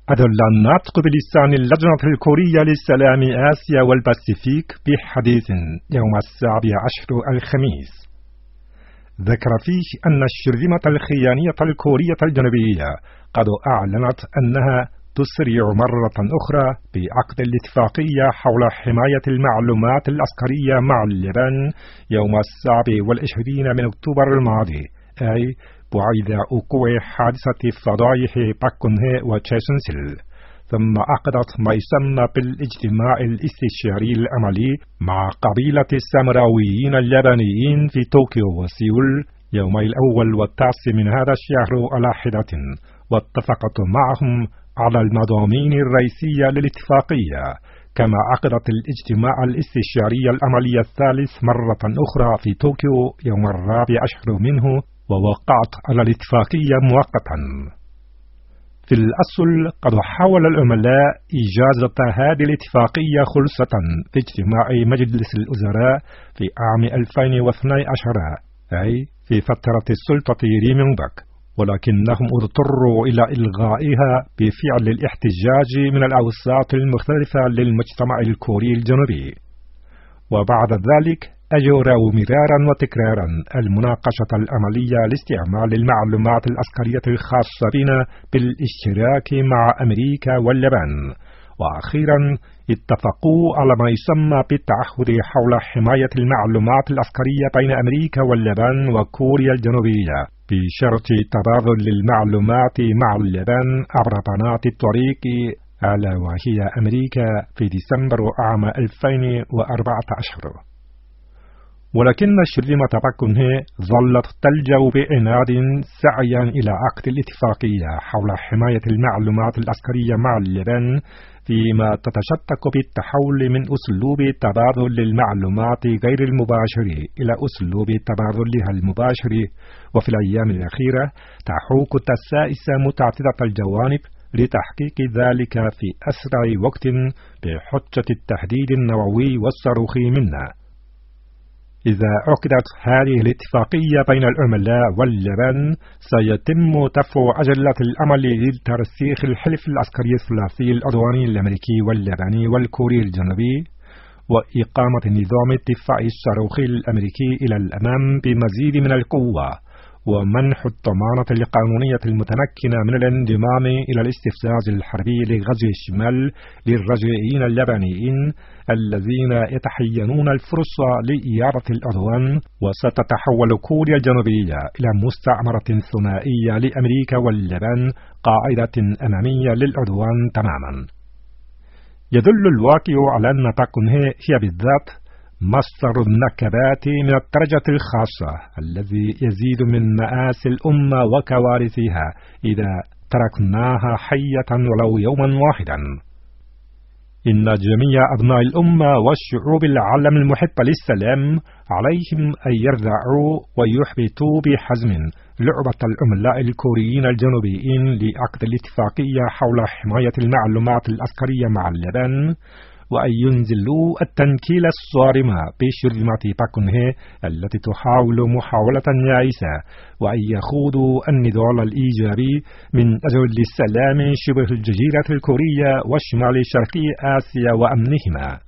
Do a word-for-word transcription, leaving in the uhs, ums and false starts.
أدل الناطق بلسان اللجنة الكورية للسلام آسيا والباسيفيك بحديث يوم السابع عشر الخميس، ذكر فيه أن الشرذمة الخيانية الكورية الجنوبية قد أعلنت أنها تسرع مرة أخرى بعقد الاتفاقية حول حماية المعلومات العسكرية مع اليابان يوم السابع والعشرين من أكتوبر الماضي، أي بعد وقوع حادثة فضايح باك كون هي وتشيسون سيل. ثم عقدت ما يسمى بالاجتماع الاستشاري العملي مع قبيلة السامراويين اليابانيين في طوكيو وسيول يومي الأول والتاسع من هذا الشهر على حدة، واتفقت معهم على المضامين الرئيسية للاتفاقية. كما عقدت الاجتماع الاستشاري العملي الثالث مرة أخرى في طوكيو يوم الرابع عشر منه، ووقعت على الاتفاقية مؤقتا. في الأصل قد حاول العملاء إجازة هذه الاتفاقية خلصة في اجتماع مجلس الوزراء في عام ألفين واثني عشر، أي في فترة السلطة ري ميونغ باك، ولكنهم اضطروا إلى إلغائها بفعل الاحتجاج من الأوساط المختلفة للمجتمع الكوري الجنوبي. وبعد ذلك أجروا مرارا وتكرارا المناقشة العملية لاستعمال المعلومات العسكرية الخاصة بنا بالاشتراك مع أمريكا واليابان، وأخيرا اتفقوا على ما يسمى بالتعهد حول حماية المعلومات العسكرية بين أمريكا واليابان وكوريا الجنوبية بشرط تبادل المعلومات مع اليابان عبر قناة الطريق، ألا وهي أمريكا، في ديسمبر عام ألفين وأربعة عشر. ولكن الشرذمة باك كون هي ظلت تلجأ بعناد سعيا إلى عقد الاتفاقية حول حماية المعلومات العسكرية مع اليابان، فيما تتشتق بالتحول من أسلوب تبادل المعلومات غير المباشر إلى أسلوب تبادلها المباشر. وفي الأيام الأخيرة تحوك التسائس متعددة الجوانب لتحقيق ذلك في أسرع وقت بحجة التهديد النووي والصاروخي منا. إذا عقدت هذه الاتفاقية بين العملاء واليابان سيتم دفع عجلة الأمل لترسيخ الحلف العسكري الثلاثي العدواني الأمريكي والياباني والكوري الجنوبي، وإقامة نظام الدفاع الصاروخي الأمريكي إلى الأمام بمزيد من القوة، ومنح الضمانة القانونية المتمكنة من الانضمام إلى الاستفزاز الحربي لغزو الشمال للرجعيين اليابانيين الذين يتحينون الفرصة لإعادة العدوان. وستتحول كوريا الجنوبية إلى مستعمرة ثنائية لأمريكا واليابان، قاعدة أمامية للعدوان تماما. يدل الواقع على أن باك كون هي هي بالذات مصدر النكبات من الدرجة الخاصة الذي يزيد من مآسي الأمة وكوارثها إذا تركناها حية ولو يوما واحدا. إن جميع أبناء الأمة والشعوب العالم المحبة للسلام عليهم أن يرضعوا ويحبطوا بحزم لعبة العملاء الكوريين الجنوبيين لعقد الاتفاقية حول حماية المعلومات العسكرية مع اليابان، وأن ينزلوا التنكيل الصارم بشرذمة باك كون هي التي تحاول محاولة يائسة، وأن يخوضوا النضال الإيجابي من أجل السلام شبه الجزيرة الكورية وشمال شرقي آسيا وأمنهما.